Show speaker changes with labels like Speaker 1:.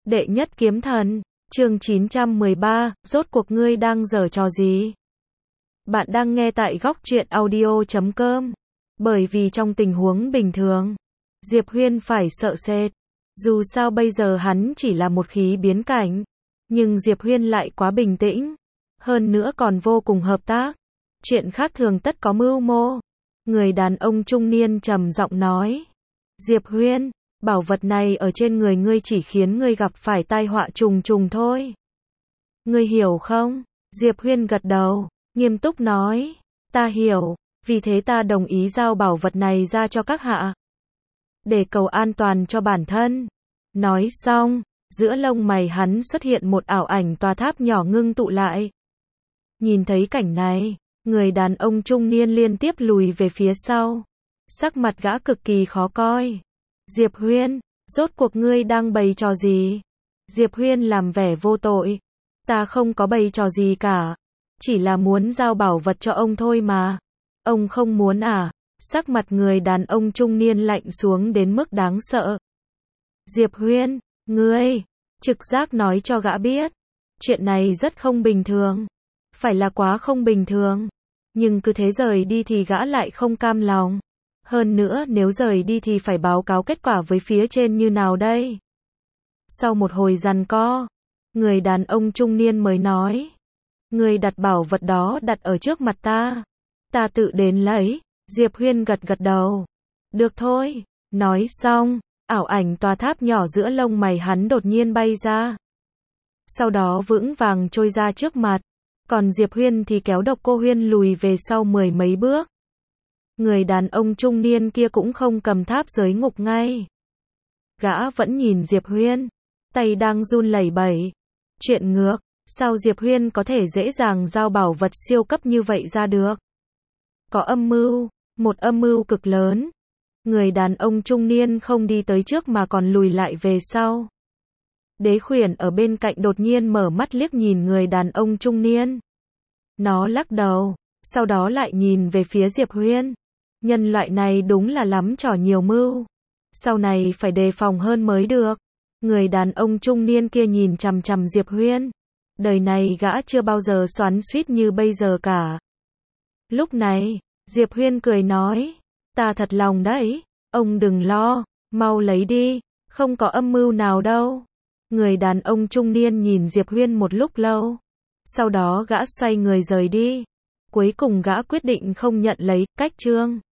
Speaker 1: Đệ nhất kiếm thần, chương 913, rốt cuộc ngươi đang giở trò gì? Bạn đang nghe tại góc truyện audio.com. Bởi vì trong tình huống bình thường, Diệp Huyên phải sợ sệt. Dù sao bây giờ hắn chỉ là một khí biến cảnh, nhưng Diệp Huyên lại quá bình tĩnh, hơn nữa còn vô cùng hợp tác. Chuyện khác thường tất có mưu mô. Người đàn ông trung niên trầm giọng nói, Diệp Huyên, bảo vật này ở trên người ngươi chỉ khiến ngươi gặp phải tai họa trùng trùng thôi. Ngươi hiểu không? Diệp Huyên gật đầu, nghiêm túc nói, ta hiểu, vì thế ta đồng ý giao bảo vật này ra cho các hạ. Để cầu an toàn cho bản thân. Nói xong, giữa lông mày hắn xuất hiện một ảo ảnh tòa tháp nhỏ ngưng tụ lại. Nhìn thấy cảnh này, người đàn ông trung niên liên tiếp lùi về phía sau. Sắc mặt gã cực kỳ khó coi. Diệp Huyên, rốt cuộc ngươi đang bày trò gì? Diệp Huyên làm vẻ vô tội. Ta không có bày trò gì cả. Chỉ là muốn giao bảo vật cho ông thôi mà. Ông không muốn à? Sắc mặt người đàn ông trung niên lạnh xuống đến mức đáng sợ. Diệp Huyên, ngươi, trực giác nói cho gã biết. Chuyện này rất không bình thường. Phải là quá không bình thường. Nhưng cứ thế rời đi thì gã lại không cam lòng. Hơn nữa nếu rời đi thì phải báo cáo kết quả với phía trên như nào đây? Sau một hồi giằng co, người đàn ông trung niên mới nói, ngươi đặt bảo vật đó đặt ở trước mặt ta. Ta tự đến lấy. Diệp Huyên gật gật đầu. Được thôi. Nói xong, ảo ảnh tòa tháp nhỏ giữa lông mày hắn đột nhiên bay ra. Sau đó vững vàng trôi ra trước mặt. Còn Diệp Huyên thì kéo Độc Cô Huyên lùi về sau mười mấy bước. Người đàn ông trung niên kia cũng không cầm tháp giới ngục ngay. Gã vẫn nhìn Diệp Huyên, tay đang run lẩy bẩy. Chuyện ngược, sao Diệp Huyên có thể dễ dàng giao bảo vật siêu cấp như vậy ra được? Có âm mưu, một âm mưu cực lớn. Người đàn ông trung niên không đi tới trước mà còn lùi lại về sau. Đế Khuyển ở bên cạnh đột nhiên mở mắt liếc nhìn người đàn ông trung niên. Nó lắc đầu, sau đó lại nhìn về phía Diệp Huyên. Nhân loại này đúng là lắm trò nhiều mưu. Sau này phải đề phòng hơn mới được. Người đàn ông trung niên kia nhìn chằm chằm Diệp Huyên. Đời này gã chưa bao giờ xoắn xuýt như bây giờ cả. Lúc này, Diệp Huyên cười nói, ta thật lòng đấy, ông đừng lo, mau lấy đi, không có âm mưu nào đâu. Người đàn ông trung niên nhìn Diệp Huyên một lúc lâu. Sau đó gã xoay người rời đi. Cuối cùng gã quyết định không nhận lấy, cách chương